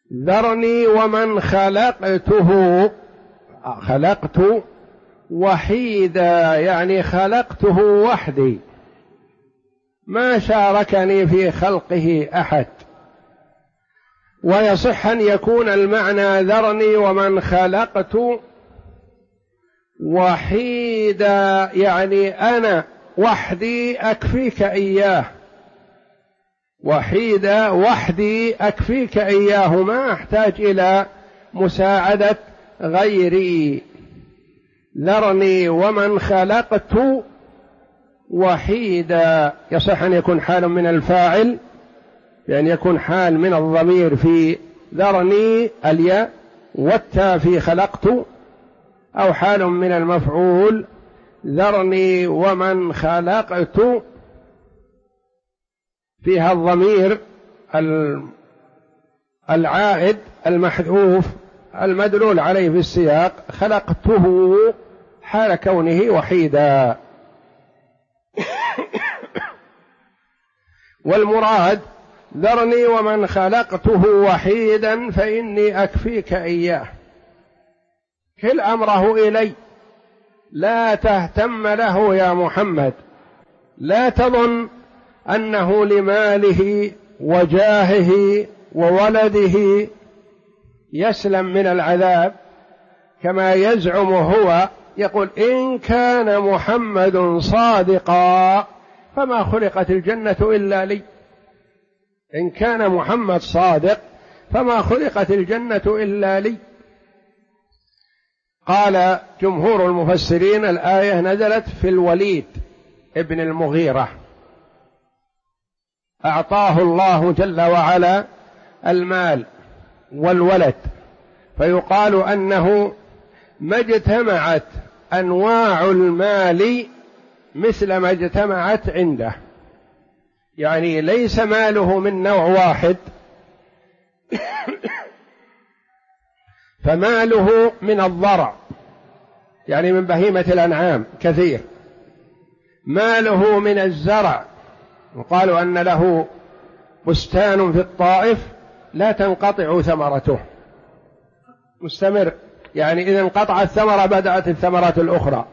ذرني ومن خلقت وحيدا، يعني خلقته وحدي ما شاركني في خلقه أحد. ويصح أن يكون المعنى ذرني ومن خلقت وحيدا، يعني أنا وحدي أكفيك إياه، وحيدا وحدي أكفيك إياه، ما أحتاج إلى مساعدة غيري. ذرني ومن خلقت وحيدا، يصح أن يكون حال من الفاعل، بأن يكون حال من الضمير في ذرني الياء والتاء في خلقت، أو حال من المفعول ذرني ومن خلقت فيها الضمير العائد المحذوف المدلول عليه في السياق، خلقته حال كونه وحيدا. والمراد ذرني ومن خلقته وحيدا فإني أكفيك إياه، كل أمره إلي، لا تهتم له يا محمد، لا تظن أنه لماله وجاهه وولده يسلم من العذاب كما يزعم هو. يقول إن كان محمد صادقا فما خلقت الجنة إلا لي، إن كان محمد صادق فما خلقت الجنة إلا لي. قال جمهور المفسرين الآية نزلت في الوليد ابن المغيرة، أعطاه الله جل وعلا المال والولد، فيقال أنه ما اجتمعت أنواع المال مثل ما اجتمعت عنده، يعني ليس ماله من نوع واحد، فماله من الضرع يعني من بهيمة الأنعام كثير، ماله من الزرع، وقالوا أن له بستان في الطائف لا تنقطع ثمرته، مستمر، يعني إذا انقطعت الثمرة بدأت الثمرات الأخرى.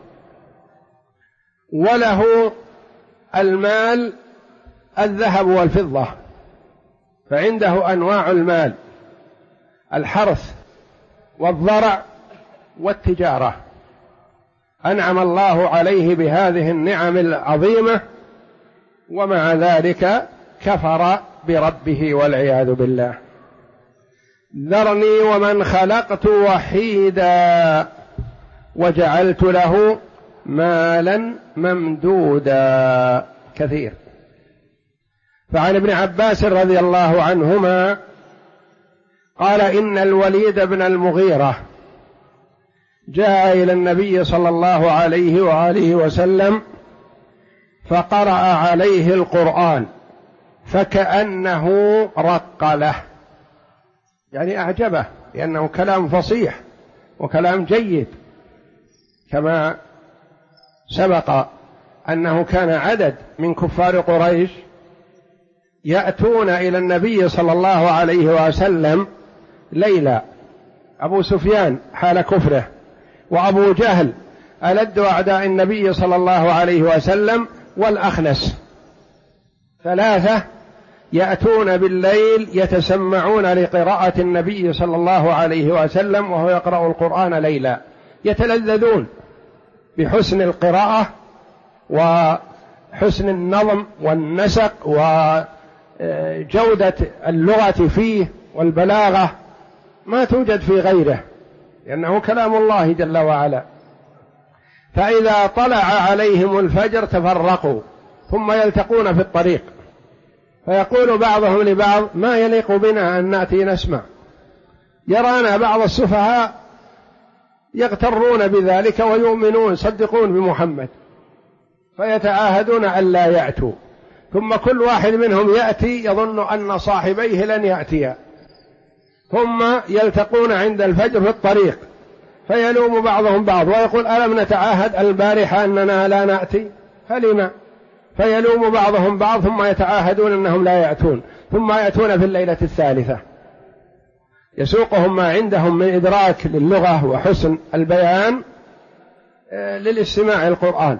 وله المال الذهب والفضة، فعنده أنواع المال، الحرث والضرع والتجارة، أنعم الله عليه بهذه النعم العظيمة، ومع ذلك كفر بربه والعياذ بالله. ذرني ومن خلقت وحيدا وجعلت له مالا ممدودا كثير. فعن ابن عباس رضي الله عنهما قال إن الوليد بن المغيرة جاء إلى النبي صلى الله عليه وآله وسلم فقرأ عليه القرآن فكأنه رق له، يعني أعجبه لأنه كلام فصيح وكلام جيد، كما سبق أنه كان عدد من كفار قريش يأتون إلى النبي صلى الله عليه وسلم ليلا، أبو سفيان حال كفره، وأبو جهل ألد أعداء النبي صلى الله عليه وسلم، والأخنس، ثلاثة يأتون بالليل يتسمعون لقراءة النبي صلى الله عليه وسلم وهو يقرأ القرآن ليلا، يتلذذون بحسن القراءة وحسن النظم والنسق وجودة اللغة فيه والبلاغة ما توجد في غيره، لأنه كلام الله جل وعلا. فإذا طلع عليهم الفجر تفرقوا ثم يلتقون في الطريق، فيقول بعضهم لبعض ما يليق بنا أن نأتي نسمع، يرانا بعض السفهاء يغترون بذلك ويؤمنون يصدقون بمحمد، فيتعاهدون أن لا يأتوا، ثم كل واحد منهم يأتي يظن أن صاحبيه لن يأتيا، ثم يلتقون عند الفجر في الطريق فيلوم بعضهم بعض ويقول ألم نتعاهد البارحة أننا لا نأتي فلما، فيلوم بعضهم بعض ثم يتعاهدون أنهم لا يأتون، ثم يأتون في الليلة الثالثة، يسوقهم ما عندهم من إدراك للغة وحسن البيان للاستماع القرآن.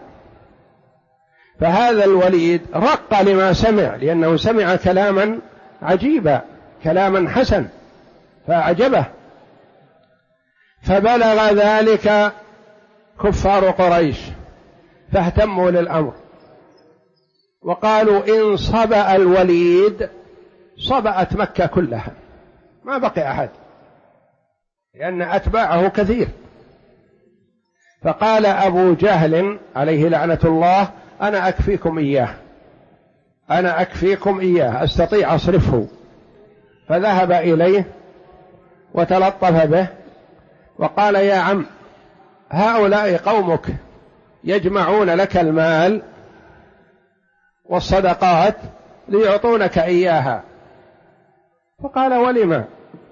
فهذا الوليد رق لما سمع، لأنه سمع كلاما عجيبا، كلاما حسن فأعجبه، فبلغ ذلك كفار قريش فاهتموا للأمر وقالوا إن صبأ الوليد صبأت مكة كلها، ما بقي أحد، لأن أتباعه كثير. فقال أبو جهل عليه لعنة الله أنا أكفيكم إياه، أنا أكفيكم إياه، أستطيع أصرفه. فذهب إليه وتلطف به وقال يا عم هؤلاء قومك يجمعون لك المال والصدقات ليعطونك إياها. فقال ولما؟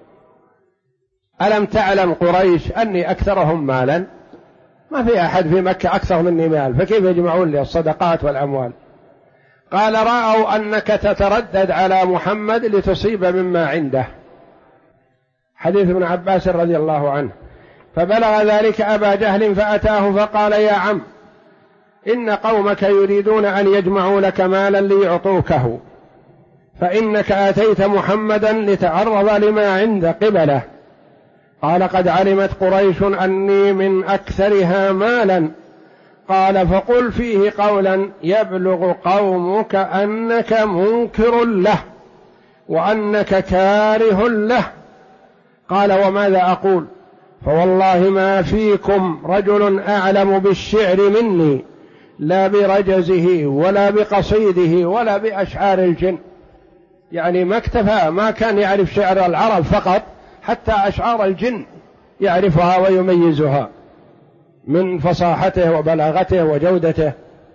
ألم تعلم قريش أني أكثرهم مالا؟ ما في أحد في مكة أكثر مني مال، فكيف يجمعون لي الصدقات والأموال؟ قال رأوا أنك تتردد على محمد لتصيب مما عنده، حديث ابن عباس رضي الله عنه. فبلغ ذلك أبا جهل فأتاه فقال يا عم إن قومك يريدون أن يجمعوا لك مالا ليعطوكه، فإنك آتيت محمدا لتعرض لما عند قبله. قال قد علمت قريش أني من أكثرها مالا. قال فقل فيه قولا يبلغ قومك أنك منكر له وأنك كاره له. قال وماذا أقول؟ فوالله ما فيكم رجل أعلم بالشعر مني، لا برجزه ولا بقصيده ولا بأشعار الجن. يعني ما اكتفى، ما كان يعرف شعر العرب فقط، حتى أشعار الجن يعرفها ويميزها من فصاحته وبلاغته وجودته.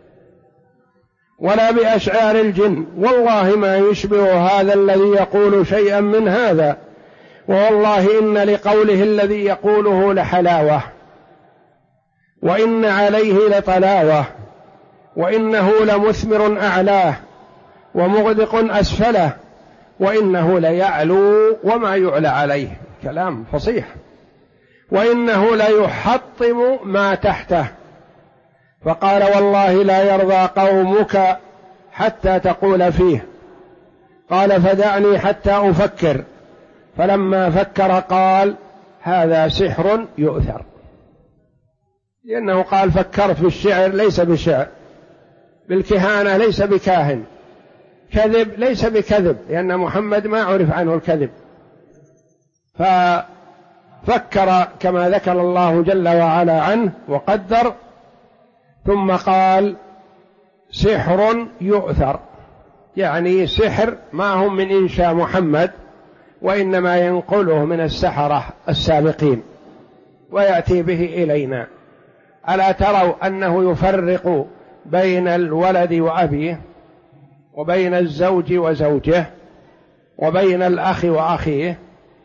ولا بأشعار الجن، والله ما يشبه هذا الذي يقول شيئا من هذا، والله إن لقوله الذي يقوله لحلاوة، وإن عليه لطلاوة، وإنه لمثمر أعلاه ومغدق أسفله، وإنه ليعلو وما يعلى عليه، كلام فصيح، وإنه ليحطم ما تحته. فقال والله لا يرضى قومك حتى تقول فيه. قال فدعني حتى أفكر. فلما فكر قال هذا سحر يؤثر، لأنه قال فكرت بالشعر ليس بشعر، بالكهانة ليس بكاهن، كذب ليس بكذب، لأن محمد ما عرف عنه الكذب. ففكر كما ذكر الله جل وعلا عنه وقدر، ثم قال سحر يؤثر، يعني سحر ما هم من إنشاء محمد، وإنما ينقله من السحرة السابقين ويأتي به إلينا. ألا تروا أنه يفرق بين الولد وأبيه، وبين الزوج وزوجه، وبين الأخ وأخيه،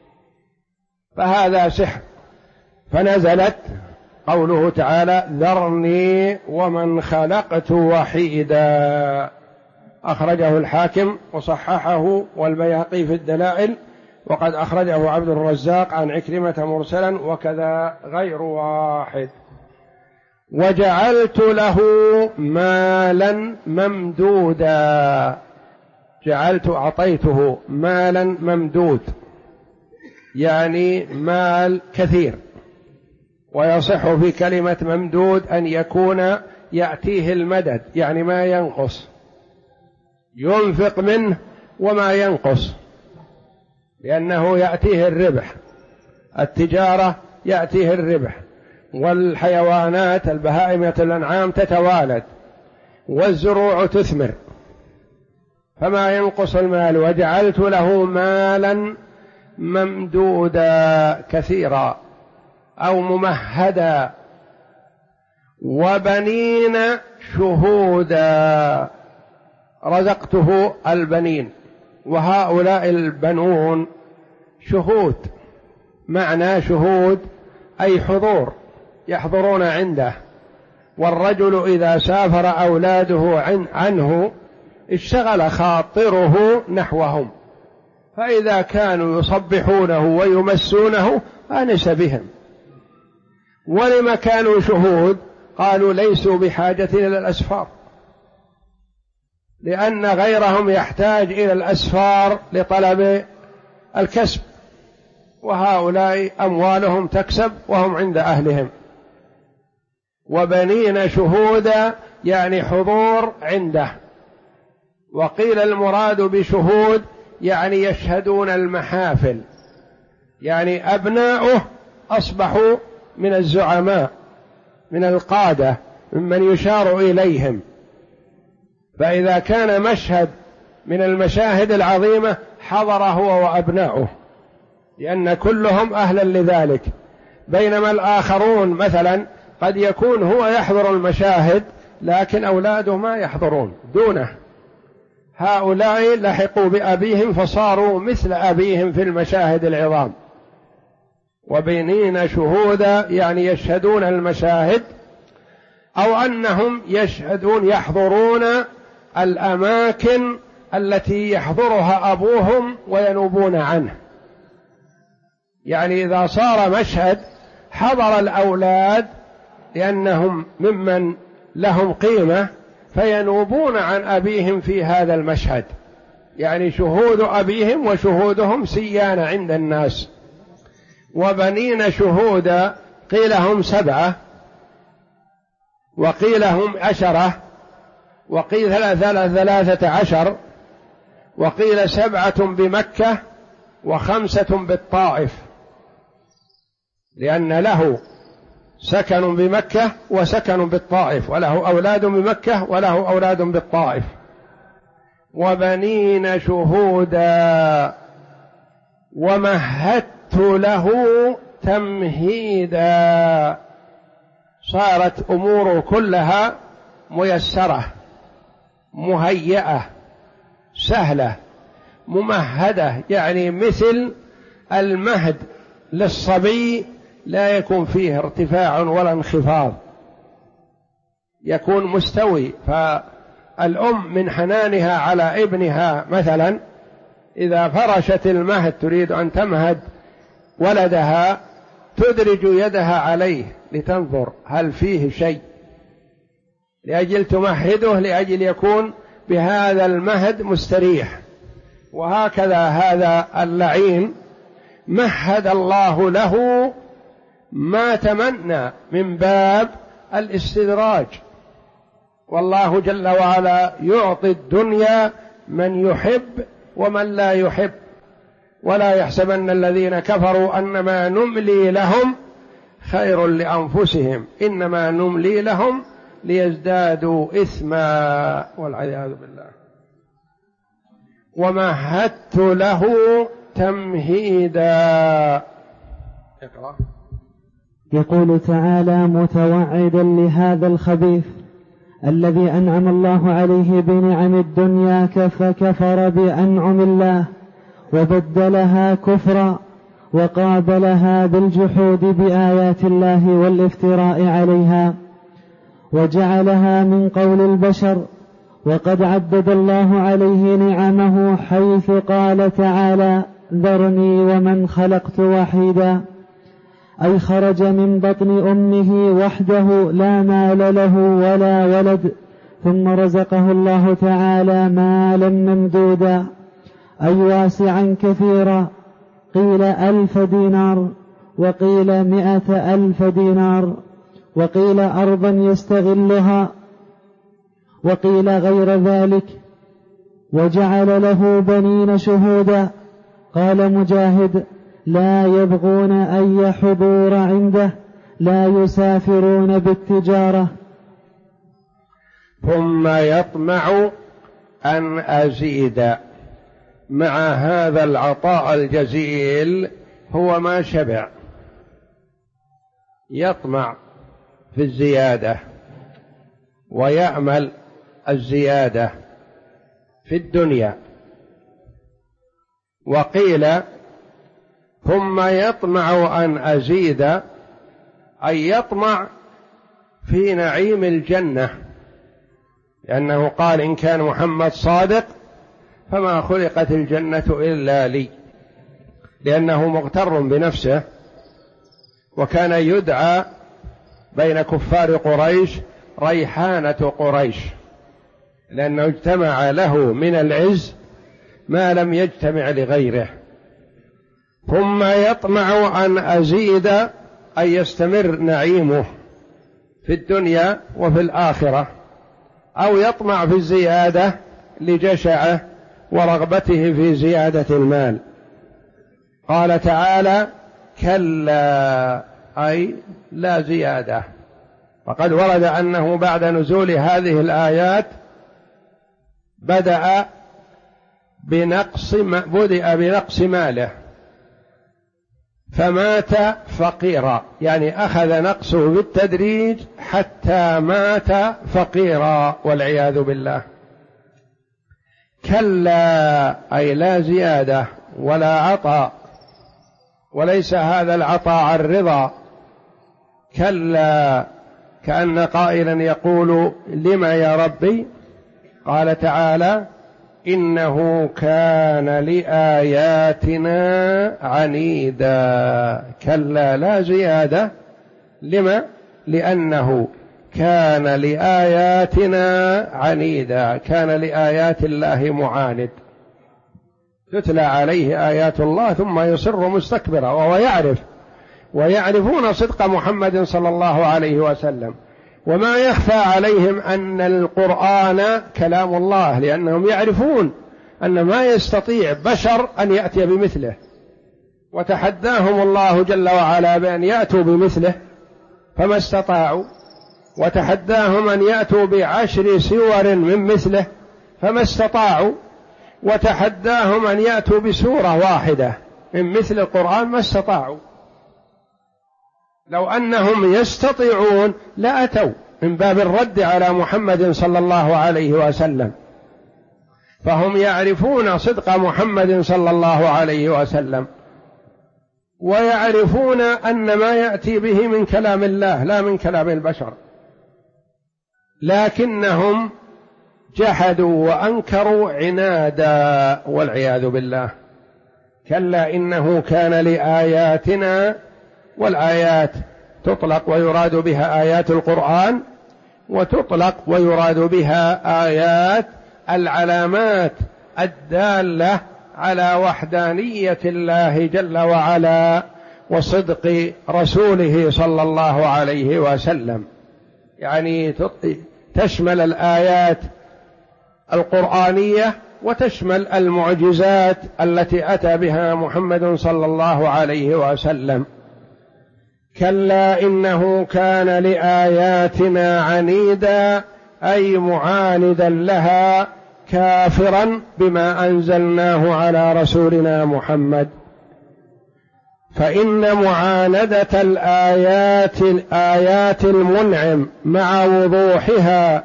فهذا سحر. فنزلت قوله تعالى ذرني ومن خلقت وحيدا، أخرجه الحاكم وصححه والبيهقي في الدلائل، وقد أخرجه عبد الرزاق عن عكرمة مرسلا وكذا غير واحد. وجعلت له مالا ممدودا، جعلت أعطيته مالا ممدود، يعني مال كثير. ويصح في كلمة ممدود أن يكون يأتيه المدد، يعني ما ينقص، ينفق منه وما ينقص، لأنه يأتيه الربح، التجارة يأتيه الربح، والحيوانات البهائم الأنعام تتوالد، والزروع تثمر، فما ينقص المال. وجعلت له مالا ممدودا كثيرا أو ممهدا، وبنين شهودا، رزقته البنين، وهؤلاء البنون شهود. معنى شهود أي حضور، يحضرون عنده. والرجل إذا سافر أولاده عنه اشتغل خاطره نحوهم، فإذا كانوا يصبحونه ويمسونه آنس بهم. ولما كانوا شهود؟ قالوا ليسوا بحاجة إلى الأسفار، لأن غيرهم يحتاج إلى الأسفار لطلب الكسب، وهؤلاء أموالهم تكسب وهم عند أهلهم. وبنين شهودا يعني حضور عنده. وقيل المراد بشهود يعني يشهدون المحافل، يعني أبناؤه أصبحوا من الزعماء، من القادة، ممن يشار إليهم. فإذا كان مشهد من المشاهد العظيمة حضر هو وأبناؤه، لأن كلهم أهلا لذلك. بينما الآخرون مثلا قد يكون هو يحضر المشاهد لكن أولاده ما يحضرون دونه. هؤلاء لحقوا بأبيهم فصاروا مثل أبيهم في المشاهد العظام. وبنين شهودا يعني يشهدون المشاهد، أو أنهم يحضرون الأماكن التي يحضرها أبوهم وينوبون عنه. يعني إذا صار مشهد حضر الأولاد لأنهم ممن لهم قيمة فينوبون عن أبيهم في هذا المشهد، يعني شهود أبيهم وشهودهم سيان عند الناس. وبنين شهودا قيل هم 7 وقيل هم 10 وقيل 13 وقيل 7 بمكة و5 بالطائف، لأن له سكن بمكة وسكن بالطائف، وله أولاد بمكة وله أولاد بالطائف. وبنين شهودا ومهدت له تمهيدا، صارت أموره كلها ميسرة مهيئة سهلة ممهدة، يعني مثل المهد للصبي لا يكون فيه ارتفاع ولا انخفاض، يكون مستوي. فالأم من حنانها على ابنها مثلا إذا فرشت المهد تريد أن تمهد ولدها تدرج يدها عليه لتنظر هل فيه شيء، لأجل تمهده، لأجل يكون بهذا المهد مستريح. وهكذا هذا اللعين مهد الله له ما تمنى من باب الاستدراج. والله جل وعلا يعطي الدنيا من يحب ومن لا يحب. ولا يحسبن الذين كفروا أنما نملي لهم خير لأنفسهم إنما نملي لهم ليزدادوا إثما والعياذ بالله. ومهدت له تمهيدا. اقرأ. يقول تعالى متوعدا لهذا الخبيث الذي أنعم الله عليه بنعم الدنيا فكفر بأنعم الله وبدلها كفرا وقابلها بالجحود بآيات الله والافتراء عليها وجعلها من قول البشر. وقد عدد الله عليه نعمه حيث قال تعالى ذرني ومن خلقت وحيدا، أي خرج من بطن أمه وحده لا مال له ولا ولد، ثم رزقه الله تعالى مالا ممدودا أي واسعا كثيرا، قيل 1000 دينار وقيل 100,000 دينار وقيل أرضا يستغلها وقيل غير ذلك. وجعل له بنين شهودا، قال مجاهد لا يبغون أي حضور عنده، لا يسافرون بالتجارة. ثم يطمع أن أزيد. مع هذا العطاء الجزيل هو ما شبع، يطمع في الزيادة ويأمل الزيادة في الدنيا. وقيل ثم يطمع أن أزيد أي يطمع في نعيم الجنة، لأنه قال إن كان محمد صادق فما خلقت الجنة إلا لي، لأنه مغتر بنفسه، وكان يدعى بين كفار قريش ريحانة قريش، لأنه اجتمع له من العز ما لم يجتمع لغيره. ثم يطمع أن أزيد، أن يستمر نعيمه في الدنيا وفي الآخرة، أو يطمع في الزيادة لجشعه ورغبته في زيادة المال. قال تعالى: كلا، أي لا زيادة. فقد ورد أنه بعد نزول هذه الآيات بدأ بنقص ماله، فمات فقيرا، يعني أخذ نقصه بالتدريج حتى مات فقيرا والعياذ بالله. كلا، أي لا زيادة ولا عطاء، وليس هذا العطاء عن رضا. كلا، كأن قائلا يقول: لما يا ربي؟ قال تعالى: إنه كان لآياتنا عنيدا. كلا لا زيادة. لما؟ لأنه كان لآياتنا عنيدا، كان لآيات الله معاند، تتلى عليه آيات الله ثم يصر مستكبرا، وهو يعرف، ويعرفون صدق محمد صلى الله عليه وسلم. وما يخفى عليهم أن القرآن كلام الله، لأنهم يعرفون أن ما يستطيع بشر أن يأتي بمثله، وتحداهم الله جل وعلا بأن يأتوا بمثله فما استطاعوا، وتحداهم أن يأتوا ب10 سور من مثله فما استطاعوا، وتحداهم أن يأتوا بسورة واحدة من مثل القرآن ما استطاعوا. لو أنهم يستطيعون لأتوا، من باب الرد على محمد صلى الله عليه وسلم. فهم يعرفون صدق محمد صلى الله عليه وسلم، ويعرفون أن ما يأتي به من كلام الله لا من كلام البشر، لكنهم جحدوا وأنكروا عنادا والعياذ بالله. كلا إنه كان لآياتنا، والآيات تطلق ويراد بها آيات القرآن، وتطلق ويراد بها آيات العلامات الدالة على وحدانية الله جل وعلا وصدق رسوله صلى الله عليه وسلم. يعني تشمل الآيات القرآنية وتشمل المعجزات التي أتى بها محمد صلى الله عليه وسلم. كلا إنه كان لآياتنا عنيدا، أي معاندا لها، كافرا بما أنزلناه على رسولنا محمد. فإن معاندة آيات المنعم مع وضوحها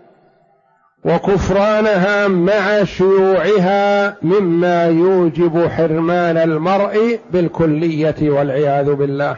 وكفرانها مع شيوعها مما يوجب حرمان المرء بالكلية والعياذ بالله.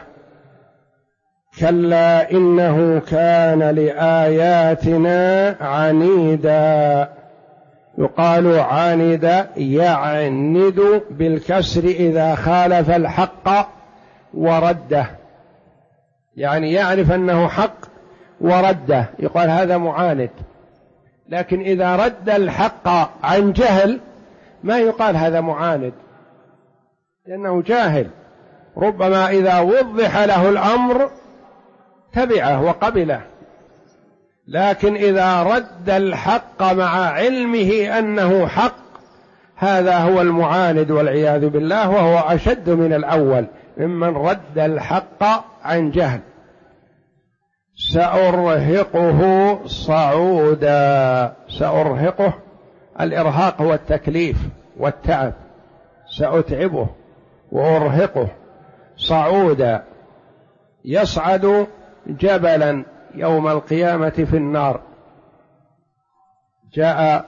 كلا إنه كان لآياتنا عنيدا. يقال عاند، يعند بالكسر إذا خالف الحق ورده، يعني يعرف أنه حق ورده، يقال هذا معاند. لكن إذا رد الحق عن جهل ما يقال هذا معاند، لأنه جاهل. ربما إذا وضح له الأمر تبعه وقبله، لكن إذا رد الحق مع علمه أنه حق هذا هو المعاند والعياذ بالله، وهو أشد من الأول ممن رد الحق عن جهل. سأرهقه صعودا. سأرهقه، الإرهاق هو التكليف والتعب، سأتعبه وأرهقه صعودا. يصعد جبلا يوم القيامة في النار. جاء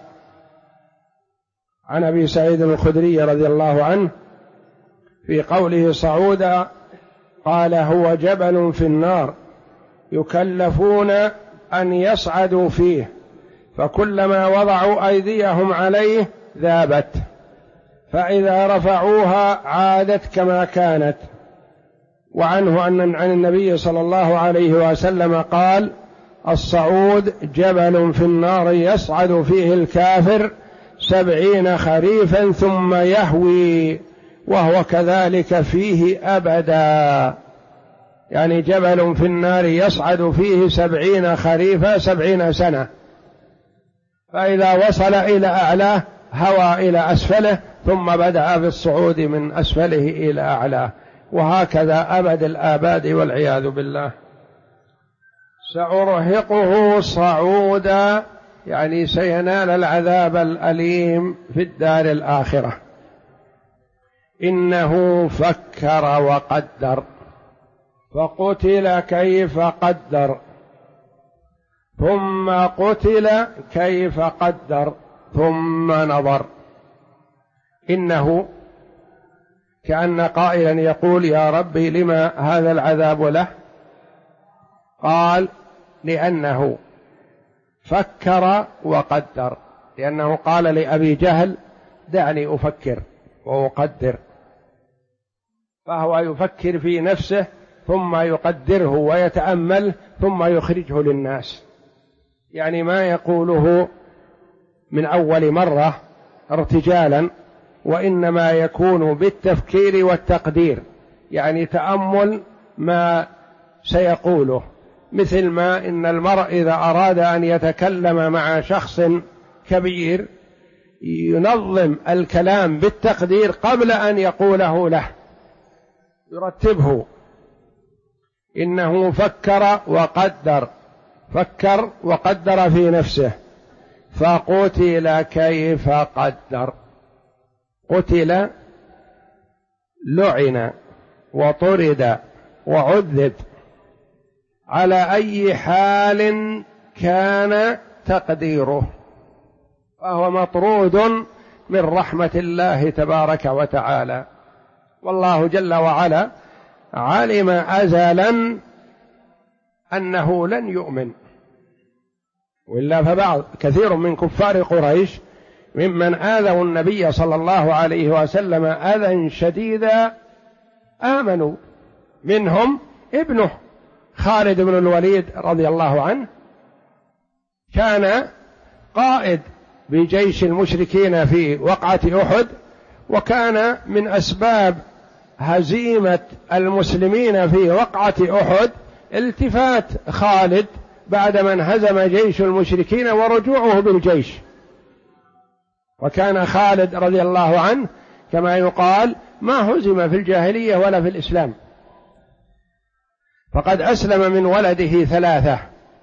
عن أبي سعيد الخدري رضي الله عنه في قوله صعودا قال: هو جبل في النار يكلفون أن يصعدوا فيه، فكلما وضعوا أيديهم عليه ذابت، فإذا رفعوها عادت كما كانت. وعنه عن النبي صلى الله عليه وسلم قال: الصعود جبل في النار يصعد فيه الكافر 70 خريفا ثم يهوي وهو كذلك فيه أبدا. يعني جبل في النار يصعد فيه 70 خريفا 70 سنة، فإذا وصل إلى أعلاه هوى إلى أسفله ثم بدأ بالصعود من أسفله إلى أعلاه، وهكذا أبد الآباد والعياذ بالله. سأرهقه صعودا، يعني سينال العذاب الأليم في الدار الآخرة. إنه فكر وقدر فقتل كيف قدر، ثم قتل كيف قدر، ثم نظر. إنه كأن قائلا يقول: يا ربي لما هذا العذاب له؟ قال: لأنه فكر وقدر، لأنه قال لأبي جهل: دعني أفكر وأقدر، فهو يفكر في نفسه ثم يقدره ويتأمل ثم يخرجه للناس، يعني ما يقوله من أول مرة ارتجالا، وإنما يكون بالتفكير والتقدير، يعني تأمل ما سيقوله. مثل ما إن المرء إذا أراد أن يتكلم مع شخص كبير ينظم الكلام بالتقدير قبل أن يقوله له، يرتبه. إنه فكر وقدر، فكر وقدر في نفسه، فقتل كيف قدر. قتل لعن وطرد وعذب، على أي حال كان تقديره، فهو مطرود من رحمة الله تبارك وتعالى. والله جل وعلا علم أزلا أنه لن يؤمن، وإلا فبعض كثير من كفار قريش ممن آذوا النبي صلى الله عليه وسلم أذى شديدا آمنوا، منهم ابنه خالد بن الوليد رضي الله عنه، كان قائد بجيش المشركين في وقعة أحد، وكان من أسباب هزيمة المسلمين في وقعة أحد التفات خالد بعدما انهزم جيش المشركين ورجوعه بالجيش. وكان خالد رضي الله عنه كما يقال ما هزم في الجاهلية ولا في الإسلام، فقد أسلم من ولده 3: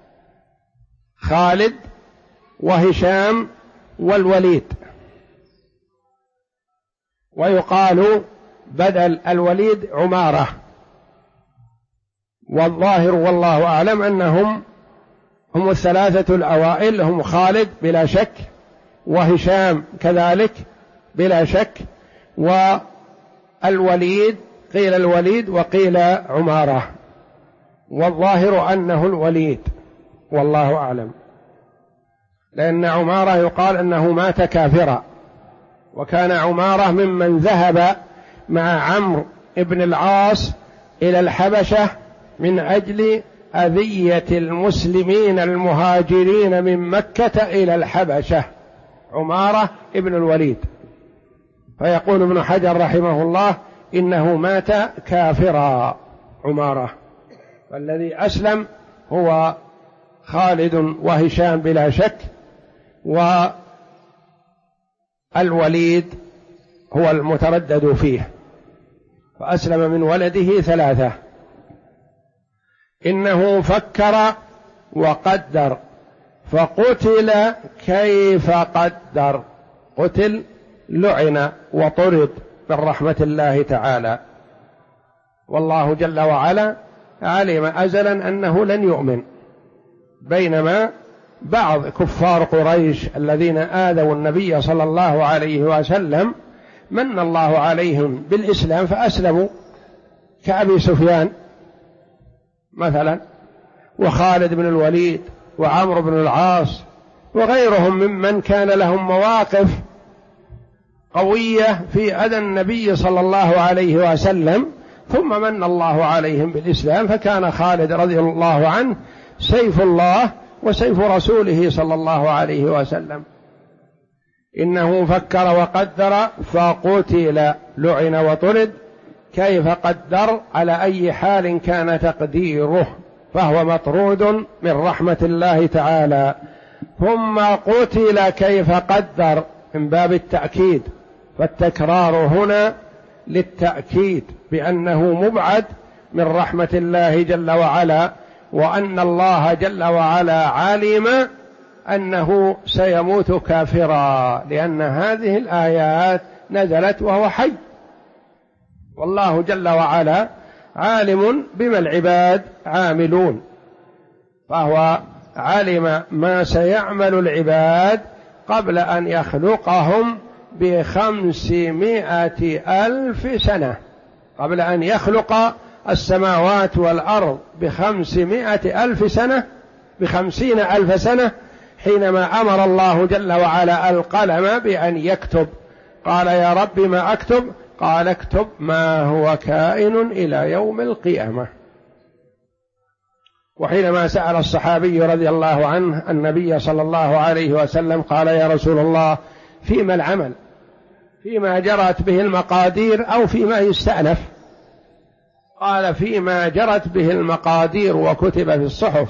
خالد وهشام والوليد. ويقال بدل الوليد عمارة، والظاهر والله أعلم أنهم هم 3 الأوائل، هم خالد بلا شك، وهشام كذلك بلا شك، والوليد قيل الوليد وقيل عمارة، والظاهر أنه الوليد والله أعلم، لأن عمارة يقال أنه مات كافرا، وكان عمارة ممن ذهب مع عمرو بن العاص إلى الحبشة من أجل أذية المسلمين المهاجرين من مكة إلى الحبشة، عمارة ابن الوليد. فيقول ابن حجر رحمه الله إنه مات كافرا عمارة، والذي أسلم هو خالد وهشام بلا شك، والوليد هو المتردد فيه، فأسلم من ولده 3. إنه فكر وقدر فقتل كيف قدر، قتل لعن وطرد من رحمة الله تعالى. والله جل وعلا علم أزلا أنه لن يؤمن، بينما بعض كفار قريش الذين آذوا النبي صلى الله عليه وسلم من الله عليهم بالإسلام فأسلموا، كأبي سفيان مثلا، وخالد بن الوليد، وعمرو بن العاص، وغيرهم ممن كان لهم مواقف قوية في أذى النبي صلى الله عليه وسلم، ثم من الله عليهم بالإسلام، فكان خالد رضي الله عنه سيف الله وسيف رسوله صلى الله عليه وسلم. إنه فكر وقدر فقتل، لعن وطرد. كيف قدر؟ على أي حال كان تقديره، فهو مطرود من رحمة الله تعالى. ثم قتل كيف قدر، من باب التأكيد، فالتكرار هنا للتأكيد بأنه مبعد من رحمة الله جل وعلا، وأن الله جل وعلا علم أنه سيموت كافرا، لأن هذه الآيات نزلت وهو حي، والله جل وعلا عالم بما العباد عاملون، فهو علم ما سيعمل العباد قبل أن يخلقهم ب500,000 سنة، قبل أن يخلق السماوات والأرض ب500,000 سنة، ب50,000 سنة، حينما أمر الله جل وعلا القلم بأن يكتب، قال يا رب ما أكتب؟ قال اكتب ما هو كائن إلى يوم القيامة. وحينما سأل الصحابي رضي الله عنه النبي صلى الله عليه وسلم قال يا رسول الله فيما العمل، فيما جرت به المقادير أو فيما يستأنف؟ قال فيما جرت به المقادير وكتب في الصحف.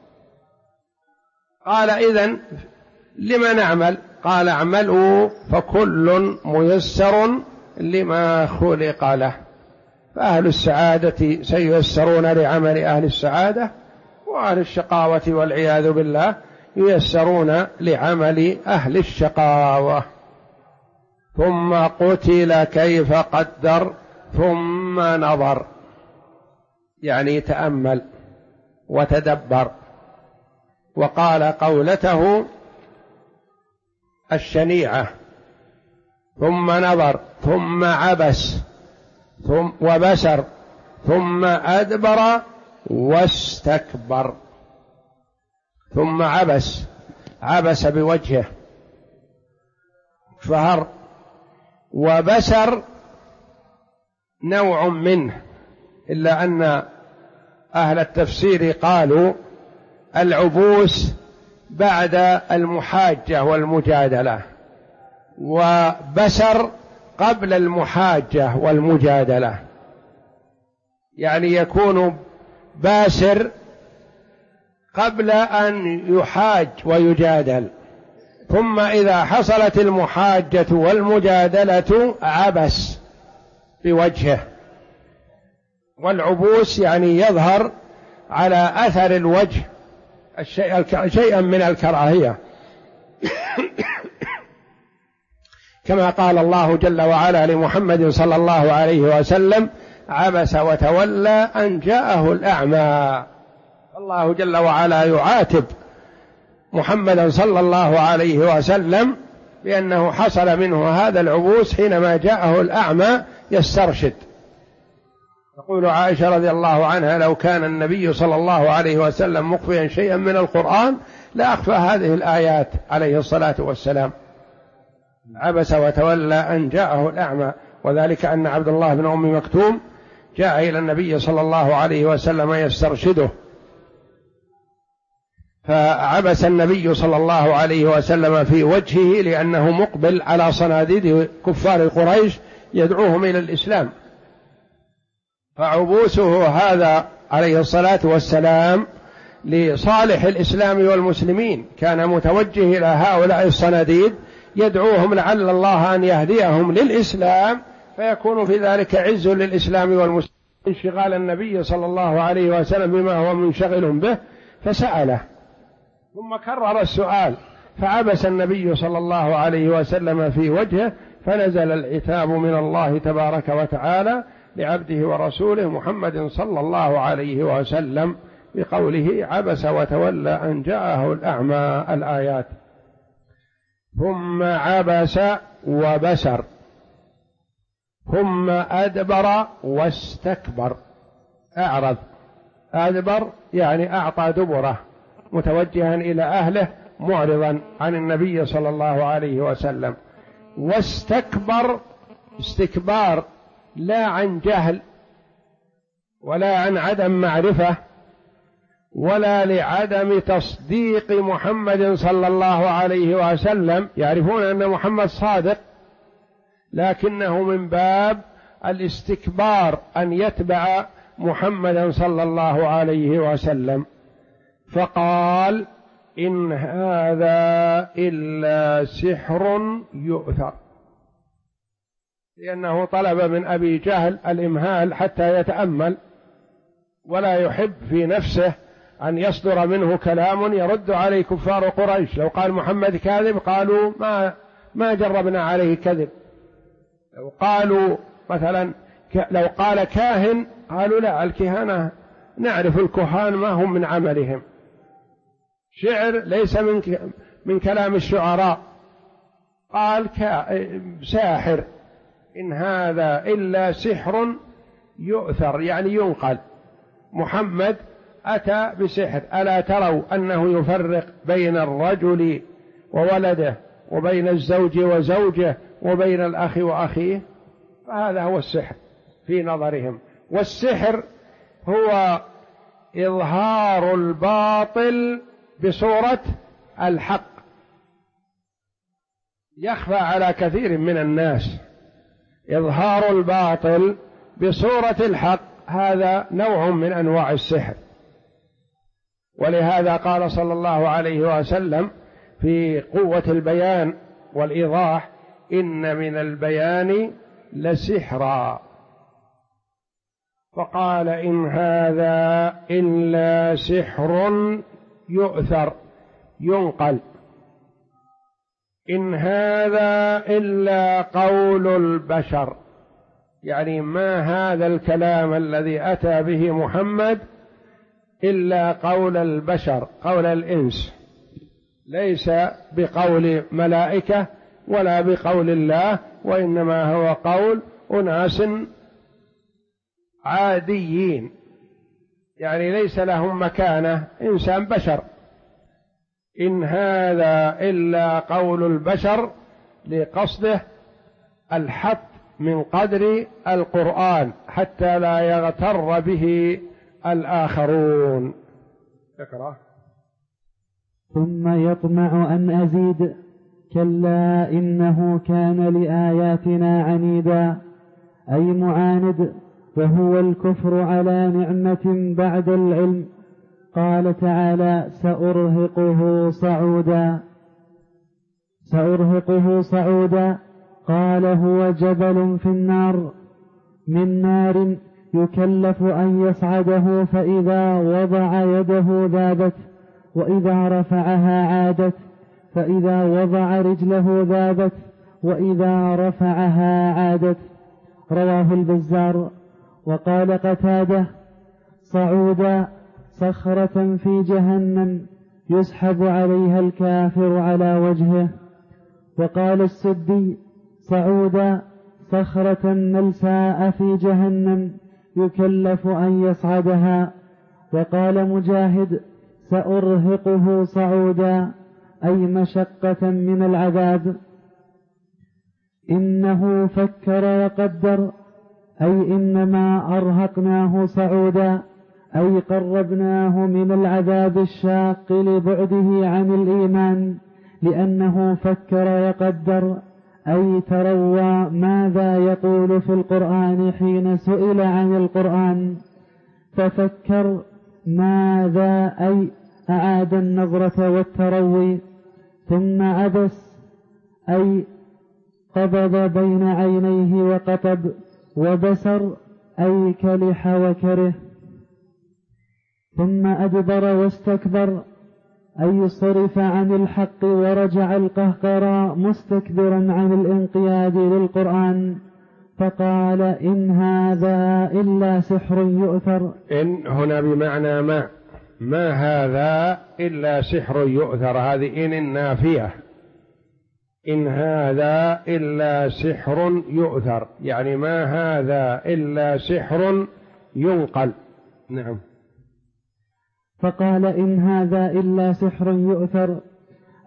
قال إذن لما نعمل؟ قال اعملوا فكل ميسر لما خلق له. فأهل السعادة سييسرون لعمل أهل السعادة، وأهل الشقاوة والعياذ بالله ييسرون لعمل أهل الشقاوة. ثم قتل كيف قدر، ثم نظر، يعني تأمل وتدبر، وقال قولته الشنيعة، ثم نظر، ثم عبس، ثم وبسر، ثم أدبر واستكبر. ثم عبس، عبس بوجهه فهر، وبسر نوع منه، إلا أن أهل التفسير قالوا العبوس بعد المحاجة والمجادلة، وبسر قبل المحاجة والمجادلة، يعني يكون باسر قبل أن يحاج ويجادل، ثم إذا حصلت المحاجة والمجادلة عبس بوجهه. والعبوس يعني يظهر على أثر الوجه شيئا من الكراهية كما قال الله جل وعلا لمحمد صلى الله عليه وسلم عبس وتولى أن جاءه الأعمى. الله جل وعلا يعاتب محمدا صلى الله عليه وسلم بأنه حصل منه هذا العبوس حينما جاءه الأعمى يسترشد. تقول عائشة رضي الله عنها لو كان النبي صلى الله عليه وسلم مخفيا شيئا من القرآن لأخفى هذه الآيات عليه الصلاة والسلام. عبس وتولى أن جاءه الأعمى، وذلك أن عبد الله بن أم مكتوم جاء إلى النبي صلى الله عليه وسلم يسترشده، فعبس النبي صلى الله عليه وسلم في وجهه لأنه مقبل على صناديد كفار قريش يدعوهم إلى الإسلام. فعبوسه هذا عليه الصلاة والسلام لصالح الإسلام والمسلمين، كان متوجه إلى هؤلاء الصناديد يدعوهم لعل الله أن يهديهم للإسلام، فيكون في ذلك عز للإسلام والمسلمين. انشغال النبي صلى الله عليه وسلم بما هو منشغل به فسأله، ثم كرر السؤال، فعبس النبي صلى الله عليه وسلم في وجهه، فنزل العتاب من الله تبارك وتعالى لعبده ورسوله محمد صلى الله عليه وسلم بقوله عبس وتولى أن جاءه الأعمى الآيات. ثم عبس وبسر، ثم أدبر واستكبر، أعرض، أدبر يعني أعطى دبره متوجها إلى أهله معرضا عن النبي صلى الله عليه وسلم. واستكبر استكبار لا عن جهل ولا عن عدم معرفة ولا لعدم تصديق محمد صلى الله عليه وسلم، يعرفون أن محمد صادق لكنه من باب الاستكبار أن يتبع محمدا صلى الله عليه وسلم، فقال إن هذا إلا سحر يؤثر، لأنه طلب من أبي جهل الإمهال حتى يتأمل ولا يحب في نفسه أن يصدر منه كلام يرد عليه كفار قريش. لو قال محمد كاذب قالوا ما جربنا عليه كذب، لو قالوا مثلا لو قال كاهن قالوا لا، الكهنة نعرف الكهان ما هم من عملهم، شعر ليس من كلام الشعراء، قال ساحر، إن هذا إلا سحر يؤثر يعني ينقل، محمد أتى بسحر، ألا تروا أنه يفرق بين الرجل وولده وبين الزوج وزوجه وبين الأخ وأخيه، فهذا هو السحر في نظرهم. والسحر هو إظهار الباطل بصورة الحق، يخفى على كثير من الناس، إظهار الباطل بصورة الحق هذا نوع من أنواع السحر. ولهذا قال صلى الله عليه وسلم في قوة البيان والإيضاح: إن من البيان لسحرا، فقال إن هذا إلا سحر يؤثر ينقل، إن هذا إلا قول البشر، يعني ما هذا الكلام الذي أتى به محمد إلا قول البشر، قول الإنس، ليس بقول ملائكة ولا بقول الله، وإنما هو قول أناس عاديين، يعني ليس لهم مكانة، إنسان بشر. إن هذا إلا قول البشر، لقصده الحث من قدر القرآن حتى لا يغتر به الآخرون. اقرأ. ثم يطمع أن أزيد، كلا إنه كان لآياتنا عنيدا، أي معاند، وهو الكفر على نعمة بعد العلم. قال تعالى: سأرهقه صعودا. قال: هو جبل في النار، من نار يكلف أن يصعده، فإذا وضع يده ذابت، وإذا رفعها عادت، فإذا وضع رجله ذابت، وإذا رفعها عادت. رواه البزار. وقال قتادة: صعودا صخرة في جهنم يسحب عليها الكافر على وجهه. وقال السدي: صعودا صخرة ملساء في جهنم يكلف أن يصعدها. وقال مجاهد: سأرهقه صعودا، أي مشقة من العذاب. إنه فكر وقدر، أي إنما أرهقناه صعودا، أي قربناه من العذاب الشاق لبعده عن الإيمان، لأنه فكر وقدر، أي تروى ماذا يقول في القرآن حين سئل عن القرآن، ففكر ماذا، أي أعاد النظرة والتروي. ثم عبس، أي قبض بين عينيه وقطب، وبسر، أي كلح وكره. ثم أدبر واستكبر، أي صرف عن الحق ورجع القهقرى مستكبرا عن الانقياد للقرآن، فقال: إن هذا إلا سحر يؤثر. إن هنا بمعنى ما هذا إلا سحر يؤثر، هذه إن النافية، إن هذا إلا سحر يؤثر، يعني ما هذا إلا سحر ينقل. نعم. فقال: إن هذا إلا سحر يؤثر،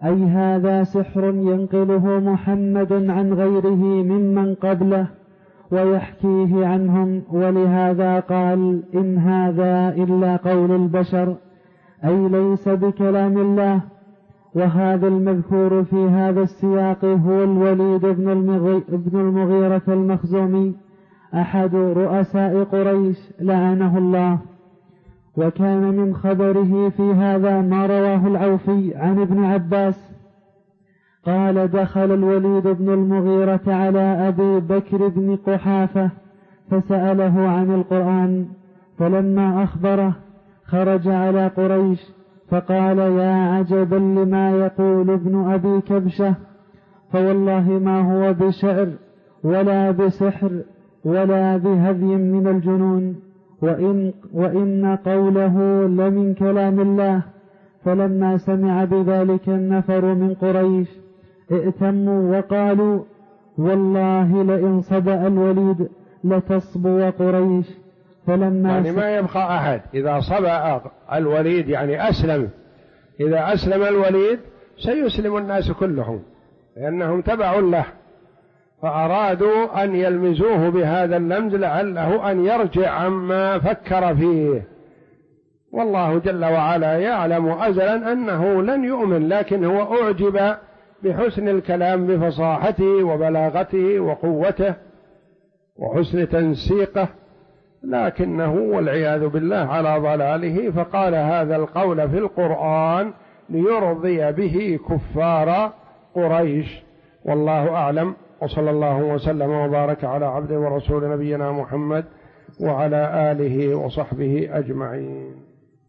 أي هذا سحر ينقله محمد عن غيره ممن قبله ويحكيه عنهم، ولهذا قال إن هذا إلا قول البشر، أي ليس بكلام الله. وهذا المذكور في هذا السياق هو الوليد بن المغيرة المخزومي أحد رؤساء قريش لعنه الله. وكان من خبره في هذا ما رواه العوفي عن ابن عباس قال دخل الوليد بن المغيرة على أبي بكر بن قحافة فسأله عن القرآن، فلما أخبره خرج على قريش فقال يا عجبا لما يقول ابن أبي كبشة، فوالله ما هو بشعر ولا بسحر ولا بهذي من الجنون، وإن قوله لمن كلام الله. فلما سمع بذلك النفر من قريش ائتموا وقالوا والله لئن صبأ الوليد لتصبو قريش. فلما يعني ما يبقى أحد إذا صبأ الوليد، يعني أسلم، إذا أسلم الوليد سيسلم الناس كلهم لأنهم تبع له، فأرادوا أن يلمزوه بهذا اللمز لعله أن يرجع عما فكر فيه. والله جل وعلا يعلم أزلا أنه لن يؤمن، لكن هو أعجب بحسن الكلام بفصاحته وبلاغته وقوته وحسن تنسيقه، لكنه والعياذ بالله على ضلاله، فقال هذا القول في القرآن ليرضي به كفار قريش. والله أعلم، وصلى الله وسلم وبارك على عبده ورسول نبينا محمد وعلى آله وصحبه أجمعين.